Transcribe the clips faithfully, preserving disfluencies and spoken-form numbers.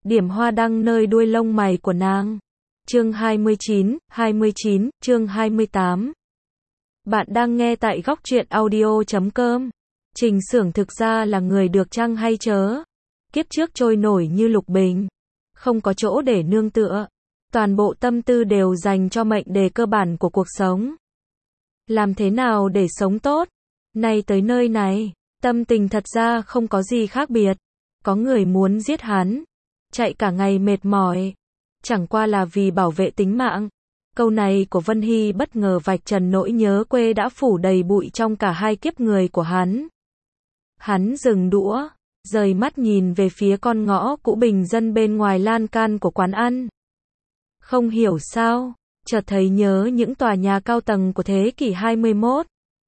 điểm hoa đăng nơi đuôi lông mày của nàng. Chương hai mươi chín, hai mươi chín, chương hai mươi tám. Bạn đang nghe tại góc truyện audio chấm com. Trình Xưởng thực ra là người được chăng hay chớ? Kiếp trước trôi nổi như lục bình, không có chỗ để nương tựa. Toàn bộ tâm tư đều dành cho mệnh đề cơ bản của cuộc sống. Làm thế nào để sống tốt? Nay tới nơi này, tâm tình thật ra không có gì khác biệt. Có người muốn giết hắn, chạy cả ngày mệt mỏi, chẳng qua là vì bảo vệ tính mạng. Câu này của Vân Hy bất ngờ vạch trần nỗi nhớ quê đã phủ đầy bụi trong cả hai kiếp người của hắn. Hắn dừng đũa, rời mắt nhìn về phía con ngõ cũ bình dân bên ngoài lan can của quán ăn. Không hiểu sao, chợt thấy nhớ những tòa nhà cao tầng của thế kỷ hai mươi mốt.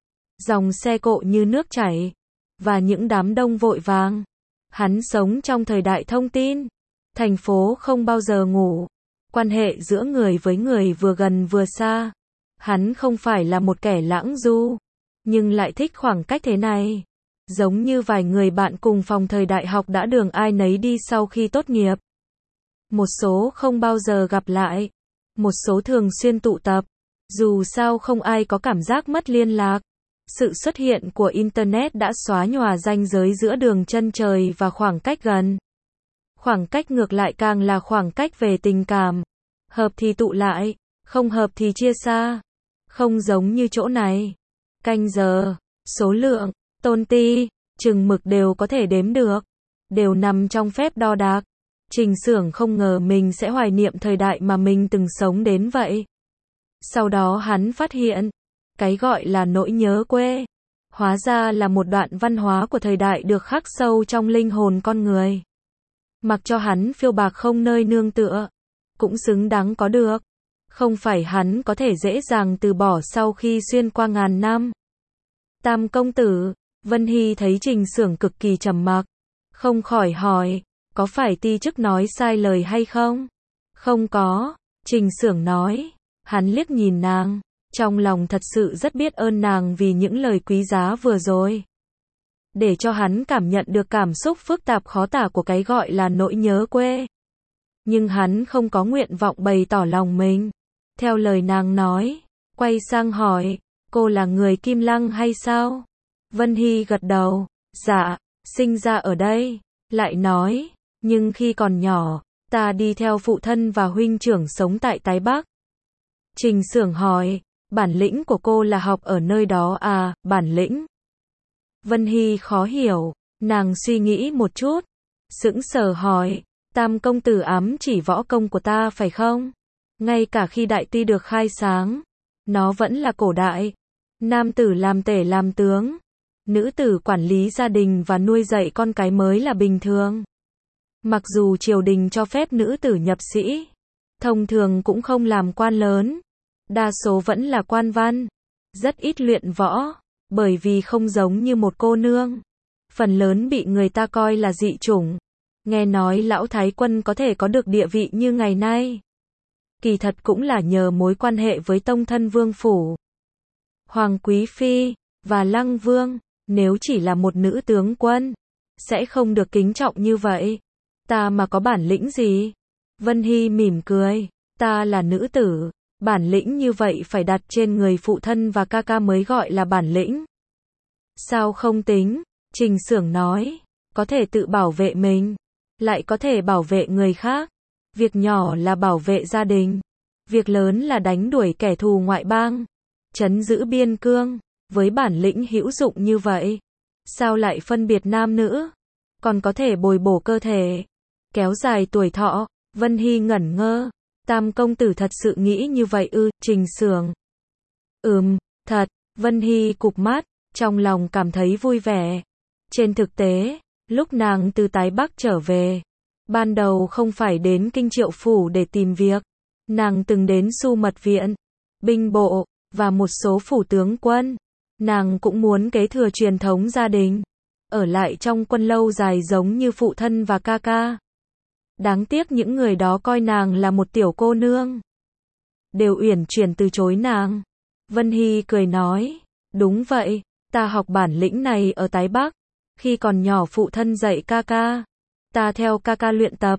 Dòng xe cộ như nước chảy, và những đám đông vội vàng. Hắn sống trong thời đại thông tin, thành phố không bao giờ ngủ, quan hệ giữa người với người vừa gần vừa xa. Hắn không phải là một kẻ lãng du, nhưng lại thích khoảng cách thế này. Giống như vài người bạn cùng phòng thời đại học đã đường ai nấy đi sau khi tốt nghiệp. Một số không bao giờ gặp lại, một số thường xuyên tụ tập. Dù sao không ai có cảm giác mất liên lạc. Sự xuất hiện của Internet đã xóa nhòa ranh giới giữa đường chân trời và khoảng cách gần. Khoảng cách ngược lại càng là khoảng cách về tình cảm. Hợp thì tụ lại, không hợp thì chia xa. Không giống như chỗ này. Canh giờ, số lượng, tôn ti, chừng mực đều có thể đếm được. Đều nằm trong phép đo đạc. Trình Xưởng không ngờ mình sẽ hoài niệm thời đại mà mình từng sống đến vậy. Sau đó hắn phát hiện, cái gọi là nỗi nhớ quê, hóa ra là một đoạn văn hóa của thời đại được khắc sâu trong linh hồn con người. Mặc cho hắn phiêu bạc không nơi nương tựa, cũng xứng đáng có được. Không phải hắn có thể dễ dàng từ bỏ sau khi xuyên qua ngàn năm. Tam công tử, Vân Hy thấy Trình Xưởng cực kỳ trầm mặc, không khỏi hỏi, có phải ti chức nói sai lời hay không? Không có, Trình Xưởng nói. Hắn liếc nhìn nàng, trong lòng thật sự rất biết ơn nàng vì những lời quý giá vừa rồi. Để cho hắn cảm nhận được cảm xúc phức tạp khó tả của cái gọi là nỗi nhớ quê. Nhưng hắn không có nguyện vọng bày tỏ lòng mình. Theo lời nàng nói, quay sang hỏi, cô là người Kim Lăng hay sao? Vân Hy gật đầu, dạ, sinh ra ở đây. Lại nói, nhưng khi còn nhỏ, ta đi theo phụ thân và huynh trưởng sống tại Tái Bắc. Trình Xưởng hỏi, bản lĩnh của cô là học ở nơi đó à? Bản lĩnh? Vân Hy khó hiểu, nàng suy nghĩ một chút, sững sờ hỏi, Tam công tử ám chỉ võ công của ta phải không? Ngay cả khi đại tuy được khai sáng, nó vẫn là cổ đại. Nam tử làm tể làm tướng, nữ tử quản lý gia đình và nuôi dạy con cái mới là bình thường. Mặc dù triều đình cho phép nữ tử nhập sĩ, thông thường cũng không làm quan lớn. Đa số vẫn là quan văn, rất ít luyện võ, bởi vì không giống như một cô nương. Phần lớn bị người ta coi là dị chủng. Nghe nói lão thái quân có thể có được địa vị như ngày nay, kỳ thật cũng là nhờ mối quan hệ với tông thân vương phủ. Hoàng quý phi và lăng vương, nếu chỉ là một nữ tướng quân, sẽ không được kính trọng như vậy. Ta mà có bản lĩnh gì? Vân Hy mỉm cười, ta là nữ tử. Bản lĩnh như vậy phải đặt trên người phụ thân và ca ca mới gọi là bản lĩnh. Sao không tính? Trình Xưởng nói, có thể tự bảo vệ mình, lại có thể bảo vệ người khác. Việc nhỏ là bảo vệ gia đình, việc lớn là đánh đuổi kẻ thù ngoại bang, trấn giữ biên cương. Với bản lĩnh hữu dụng như vậy, sao lại phân biệt nam nữ? Còn có thể bồi bổ cơ thể, kéo dài tuổi thọ. Vân Hy ngẩn ngơ. Tam công tử thật sự nghĩ như vậy ư? Trình Xưởng. Ừm, thật. Vân Hy cụp mắt, trong lòng cảm thấy vui vẻ. Trên thực tế, lúc nàng từ Tái Bắc trở về, ban đầu không phải đến Kinh Triệu Phủ để tìm việc. Nàng từng đến Xu Mật Viện, binh bộ, và một số phủ tướng quân. Nàng cũng muốn kế thừa truyền thống gia đình, ở lại trong quân lâu dài giống như phụ thân và ca ca. Đáng tiếc những người đó coi nàng là một tiểu cô nương, đều uyển chuyển từ chối nàng. Vân Hy cười nói, đúng vậy, ta học bản lĩnh này ở Tái Bắc. Khi còn nhỏ phụ thân dạy ca ca, ta theo ca ca luyện tập.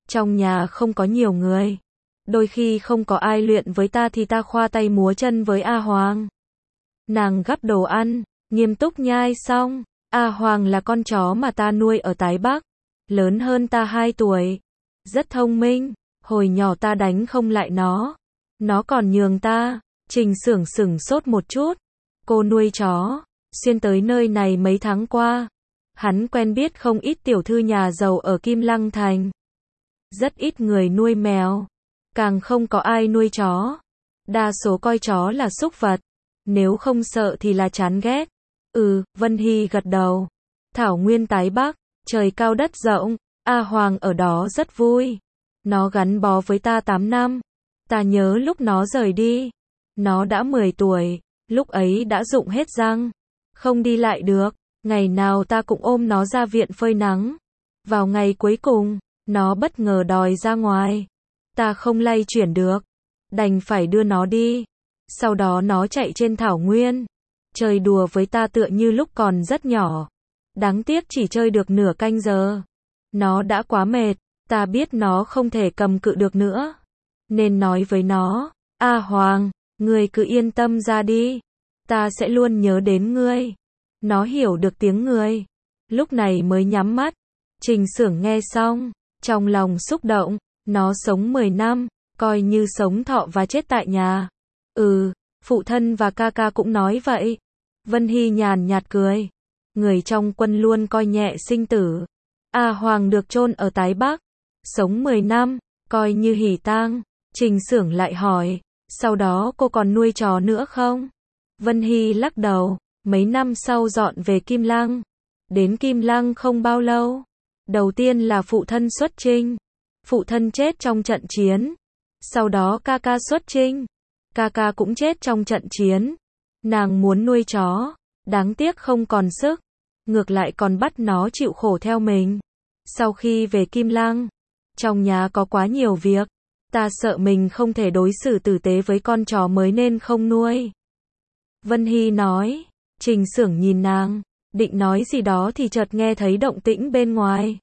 Trong nhà không có nhiều người. Đôi khi không có ai luyện với ta thì ta khoa tay múa chân với A Hoàng. Nàng gắp đồ ăn, nghiêm túc nhai xong. A Hoàng là con chó mà ta nuôi ở Tái Bắc. Lớn hơn ta hai tuổi. Rất thông minh. Hồi nhỏ ta đánh không lại nó. Nó còn nhường ta. Trình Xưởng sửng sốt một chút. Cô nuôi chó. Xuyên tới nơi này mấy tháng qua. Hắn quen biết không ít tiểu thư nhà giàu ở Kim Lăng Thành. Rất ít người nuôi mèo. Càng không có ai nuôi chó. Đa số coi chó là súc vật. Nếu không sợ thì là chán ghét. Ừ, Vân Hy gật đầu. Thảo nguyên Tái Bắc, trời cao đất rộng. A Hoàng ở đó rất vui. Nó gắn bó với ta tám năm. Ta nhớ lúc nó rời đi. Nó đã mười tuổi. Lúc ấy đã rụng hết răng. Không đi lại được. Ngày nào ta cũng ôm nó ra viện phơi nắng. Vào ngày cuối cùng, nó bất ngờ đòi ra ngoài. Ta không lay chuyển được. Đành phải đưa nó đi. Sau đó nó chạy trên thảo nguyên. Chơi đùa với ta tựa như lúc còn rất nhỏ. Đáng tiếc chỉ chơi được nửa canh giờ. Nó đã quá mệt. Ta biết nó không thể cầm cự được nữa. Nên nói với nó, A Hoàng, ngươi cứ yên tâm ra đi. Ta sẽ luôn nhớ đến ngươi. Nó hiểu được tiếng người. Lúc này mới nhắm mắt. Trình Xưởng nghe xong. Trong lòng xúc động. Nó sống mười năm. Coi như sống thọ và chết tại nhà. Ừ, phụ thân và ca ca cũng nói vậy. Vân Hy nhàn nhạt cười. Người trong quân luôn coi nhẹ sinh tử. A Hoàng được chôn ở Tái Bắc. Sống mười năm. Coi như hỉ tang. Trình Xưởng lại hỏi. Sau đó cô còn nuôi chó nữa không? Vân Hy lắc đầu. Mấy năm sau dọn về Kim Lăng. Đến Kim Lăng không bao lâu. Đầu tiên là phụ thân xuất chinh. Phụ thân chết trong trận chiến. Sau đó ca ca xuất chinh. Ca ca cũng chết trong trận chiến. Nàng muốn nuôi chó. Đáng tiếc không còn sức. Ngược lại còn bắt nó chịu khổ theo mình. Sau khi về Kim Lăng. Trong nhà có quá nhiều việc. Ta sợ mình không thể đối xử tử tế với con chó mới nên không nuôi. Vân Hy nói. Trình Xưởng nhìn nàng. Định nói gì đó thì chợt nghe thấy động tĩnh bên ngoài.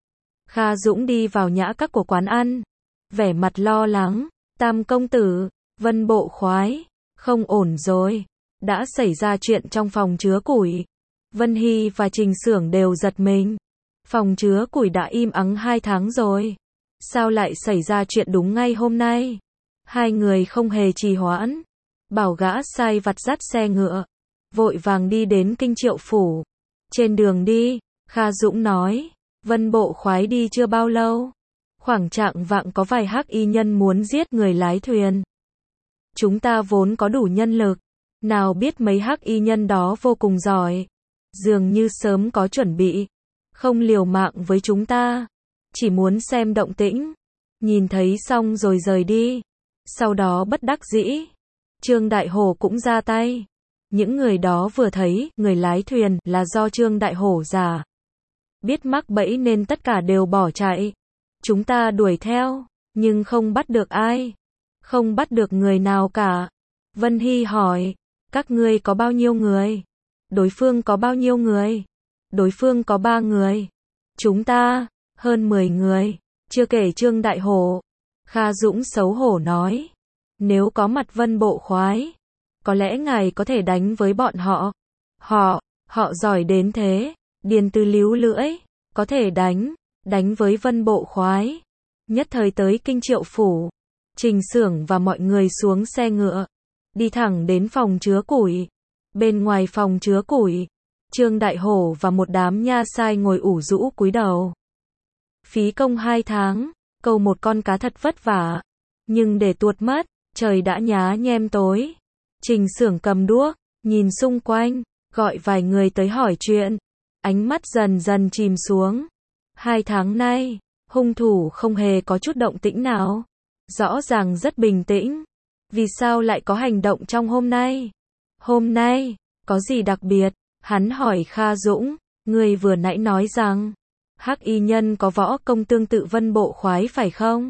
Kha Dũng đi vào nhã các của quán ăn. Vẻ mặt lo lắng. Tam công tử. Vân Bộ Khoái. Không ổn rồi. Đã xảy ra chuyện trong phòng chứa củi. Vân Hy và Trình Xưởng đều giật mình. Phòng chứa củi đã im ắng hai tháng rồi. Sao lại xảy ra chuyện đúng ngay hôm nay? Hai người không hề trì hoãn. Bảo gã sai vặt dắt xe ngựa. Vội vàng đi đến Kinh Triệu Phủ. Trên đường đi, Kha Dũng nói. Vân Bộ Khoái đi chưa bao lâu. Khoảng trạng vạng có vài hắc y nhân muốn giết người lái thuyền. Chúng ta vốn có đủ nhân lực. Nào biết mấy hắc y nhân đó vô cùng giỏi. Dường như sớm có chuẩn bị. Không liều mạng với chúng ta. Chỉ muốn xem động tĩnh. Nhìn thấy xong rồi rời đi. Sau đó bất đắc dĩ. Trương Đại Hổ cũng ra tay. Những người đó vừa thấy người lái thuyền là do Trương Đại Hổ giả. Biết mắc bẫy nên tất cả đều bỏ chạy. Chúng ta đuổi theo. Nhưng không bắt được ai. Không bắt được người nào cả. Vân Hy hỏi. Các ngươi có bao nhiêu người? Đối phương có bao nhiêu người? Đối phương có ba người. Chúng ta, hơn mười người. Chưa kể Trương Đại Hổ. Kha Dũng xấu hổ nói. Nếu có mặt Vân Bộ Khoái. Có lẽ ngài có thể đánh với bọn họ. Họ, họ giỏi đến thế. Điền Tư líu lưỡi. Có thể đánh. Đánh với Vân Bộ Khoái. Nhất thời tới Kinh Triệu Phủ. Trình Xưởng và mọi người xuống xe ngựa. Đi thẳng đến phòng chứa củi. Bên ngoài phòng chứa củi. Trương Đại Hổ và một đám nha sai ngồi ủ rũ cúi đầu. Phí công hai tháng. Câu một con cá thật vất vả. Nhưng để tuột mất. Trời đã nhá nhem tối. Trình Xưởng cầm đuốc. Nhìn xung quanh. Gọi vài người tới hỏi chuyện. Ánh mắt dần dần chìm xuống. Hai tháng nay. Hung thủ không hề có chút động tĩnh nào. Rõ ràng rất bình tĩnh. Vì sao lại có hành động trong hôm nay? Hôm nay, có gì đặc biệt? Hắn hỏi Kha Dũng. Người vừa nãy nói rằng, hắc y nhân có võ công tương tự Vân Bộ Khoái phải không?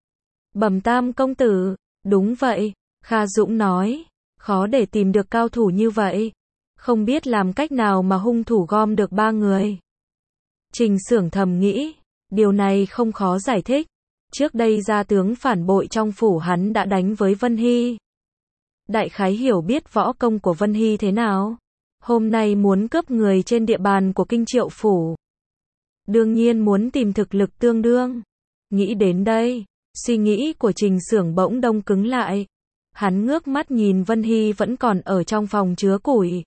Bẩm Tam công tử. Đúng vậy. Kha Dũng nói. Khó để tìm được cao thủ như vậy. Không biết làm cách nào mà hung thủ gom được ba người. Trình Xưởng thầm nghĩ. Điều này không khó giải thích. Trước đây gia tướng phản bội trong phủ hắn đã đánh với Vân Hy. Đại khái hiểu biết võ công của Vân Hy thế nào. Hôm nay muốn cướp người trên địa bàn của Kinh Triệu phủ. Đương nhiên muốn tìm thực lực tương đương. Nghĩ đến đây, suy nghĩ của Trình Xưởng bỗng đông cứng lại. Hắn ngước mắt nhìn Vân Hy vẫn còn ở trong phòng chứa củi.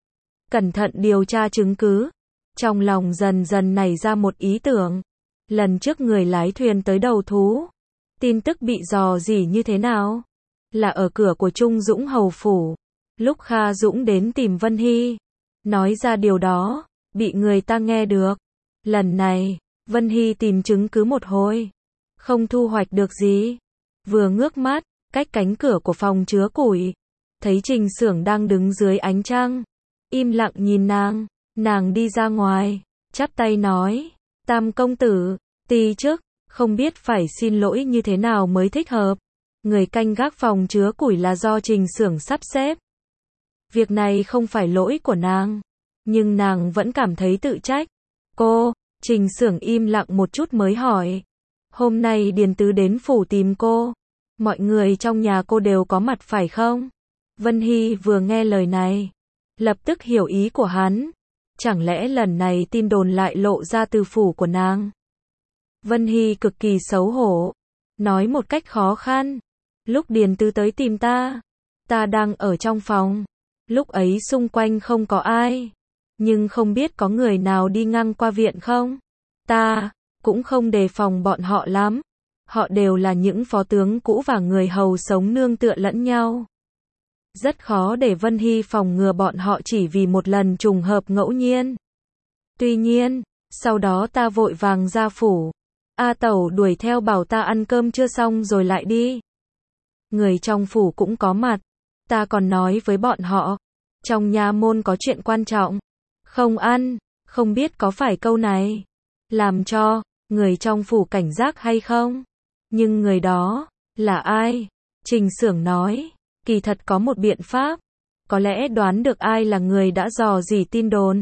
Cẩn thận điều tra chứng cứ. Trong lòng dần dần nảy ra một ý tưởng. Lần trước người lái thuyền tới đầu thú. Tin tức bị dò dỉ như thế nào? Là ở cửa của Trung Dũng hầu phủ. Lúc Kha Dũng đến tìm Vân Hy. Nói ra điều đó. Bị người ta nghe được. Lần này, Vân Hy tìm chứng cứ một hồi. Không thu hoạch được gì. Vừa ngước mắt, cách cánh cửa của phòng chứa củi. Thấy Trình Xưởng đang đứng dưới ánh trăng. Im lặng nhìn nàng. Nàng đi ra ngoài. Chắp tay nói. Tam công tử, ti chức, không biết phải xin lỗi như thế nào mới thích hợp. Người canh gác phòng chứa củi là do Trình Xưởng sắp xếp. Việc này không phải lỗi của nàng. Nhưng nàng vẫn cảm thấy tự trách. Cô, Trình Xưởng im lặng một chút mới hỏi. Hôm nay Điền Tứ đến phủ tìm cô. Mọi người trong nhà cô đều có mặt phải không? Vân Hy vừa nghe lời này. Lập tức hiểu ý của hắn. Chẳng lẽ lần này tin đồn lại lộ ra từ phủ của nàng? Vân Hy cực kỳ xấu hổ. Nói một cách khó khăn. Lúc Điền Tứ tới tìm ta. Ta đang ở trong phòng. Lúc ấy xung quanh không có ai. Nhưng không biết có người nào đi ngang qua viện không? Ta cũng không đề phòng bọn họ lắm. Họ đều là những phó tướng cũ và người hầu sống nương tựa lẫn nhau. Rất khó để Vân Hy phòng ngừa bọn họ chỉ vì một lần trùng hợp ngẫu nhiên. Tuy nhiên, sau đó ta vội vàng ra phủ. A Tẩu đuổi theo bảo ta ăn cơm chưa xong rồi lại đi. Người trong phủ cũng có mặt. Ta còn nói với bọn họ. Trong nha môn có chuyện quan trọng. Không ăn, không biết có phải câu này. Làm cho, người trong phủ cảnh giác hay không? Nhưng người đó, là ai? Trình Xưởng nói. Kỳ thật có một biện pháp. Có lẽ đoán được ai là người đã dò dỉ tin đồn.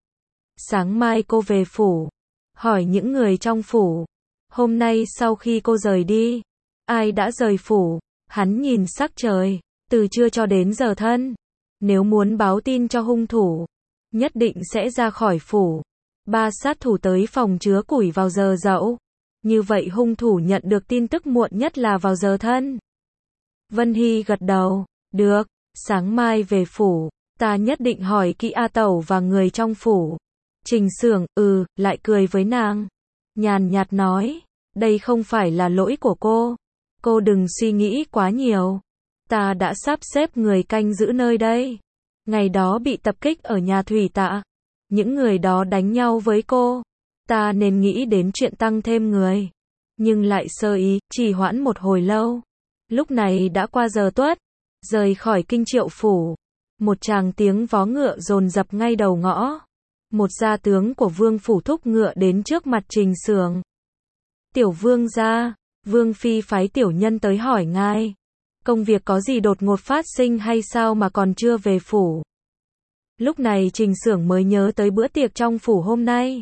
Sáng mai cô về phủ. Hỏi những người trong phủ. Hôm nay sau khi cô rời đi. Ai đã rời phủ? Hắn nhìn sắc trời. Từ trưa cho đến giờ thân. Nếu muốn báo tin cho hung thủ. Nhất định sẽ ra khỏi phủ. Ba sát thủ tới phòng chứa củi vào giờ dậu. Như vậy hung thủ nhận được tin tức muộn nhất là vào giờ thân. Vân Hy gật đầu. Được, sáng mai về phủ. Ta nhất định hỏi kỹ A Tẩu và người trong phủ. Trình Xưởng, ừ, lại cười với nàng. Nhàn nhạt nói. Đây không phải là lỗi của cô. Cô đừng suy nghĩ quá nhiều. Ta đã sắp xếp người canh giữ nơi đây. Ngày đó bị tập kích ở nhà Thủy Tạ. Những người đó đánh nhau với cô. Ta nên nghĩ đến chuyện tăng thêm người. Nhưng lại sơ ý, trì hoãn một hồi lâu. Lúc này đã qua giờ tuất. Rời khỏi Kinh Triệu phủ. Một tràng tiếng vó ngựa dồn dập ngay đầu ngõ. Một gia tướng của Vương phủ thúc ngựa đến trước mặt Trình Xưởng. Tiểu Vương gia, Vương phi phái tiểu nhân tới hỏi ngài. Công việc có gì đột ngột phát sinh hay sao mà còn chưa về phủ? Lúc này Trình Xưởng mới nhớ tới bữa tiệc trong phủ hôm nay.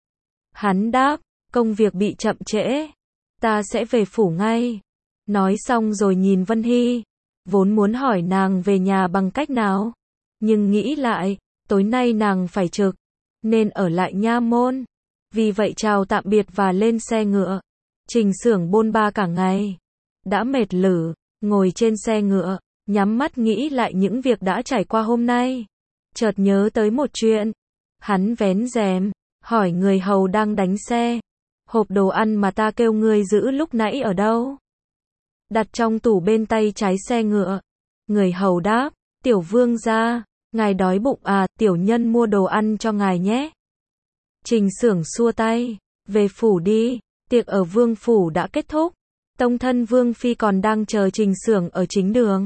Hắn đáp, công việc bị chậm trễ. Ta sẽ về phủ ngay. Nói xong rồi nhìn Vân Hy. Vốn muốn hỏi nàng về nhà bằng cách nào. Nhưng nghĩ lại, tối nay nàng phải trực. Nên ở lại nha môn. Vì vậy chào tạm biệt và lên xe ngựa. Trình Xưởng bôn ba cả ngày. Đã mệt lử, ngồi trên xe ngựa. Nhắm mắt nghĩ lại những việc đã trải qua hôm nay. Chợt nhớ tới một chuyện. Hắn vén rèm, hỏi người hầu đang đánh xe. Hộp đồ ăn mà ta kêu ngươi giữ lúc nãy ở đâu? Đặt trong tủ bên tay trái xe ngựa. Người hầu đáp, tiểu vương gia, ngài đói bụng à, tiểu nhân mua đồ ăn cho ngài nhé. Trình Xưởng xua tay, về phủ đi, tiệc ở vương phủ đã kết thúc. Tông thân Vương phi còn đang chờ Trình Xưởng ở chính đường.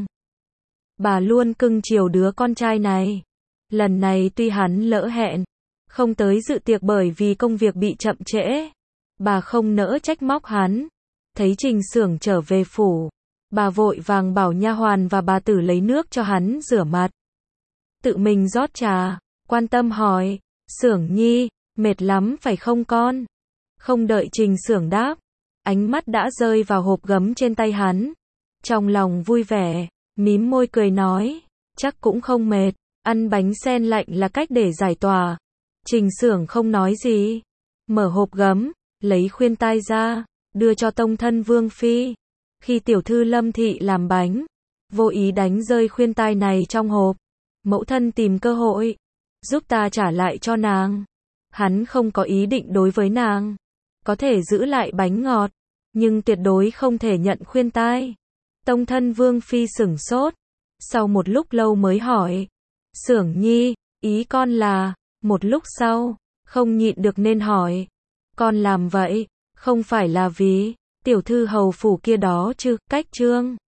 Bà luôn cưng chiều đứa con trai này. Lần này tuy hắn lỡ hẹn, không tới dự tiệc bởi vì công việc bị chậm trễ. Bà không nỡ trách móc hắn. Thấy Trình Xưởng trở về phủ, bà vội vàng bảo nha hoàn và bà tử lấy nước cho hắn rửa mặt. Tự mình rót trà, quan tâm hỏi, Xưởng nhi, mệt lắm phải không con? Không đợi Trình Xưởng đáp, ánh mắt đã rơi vào hộp gấm trên tay hắn. Trong lòng vui vẻ, mím môi cười nói, chắc cũng không mệt, ăn bánh sen lạnh là cách để giải tỏa. Trình Xưởng không nói gì, mở hộp gấm, lấy khuyên tai ra, đưa cho tông thân Vương Phi. Khi tiểu thư Lâm Thị làm bánh, vô ý đánh rơi khuyên tai này trong hộp. Mẫu thân tìm cơ hội, giúp ta trả lại cho nàng. Hắn không có ý định đối với nàng, có thể giữ lại bánh ngọt, nhưng tuyệt đối không thể nhận khuyên tai. Tông thân Vương Phi sửng sốt, sau một lúc lâu mới hỏi, Xưởng nhi, ý con là, một lúc sau, không nhịn được nên hỏi, con làm vậy, không phải là vì, tiểu thư hầu phủ kia đó chứ, cách trương.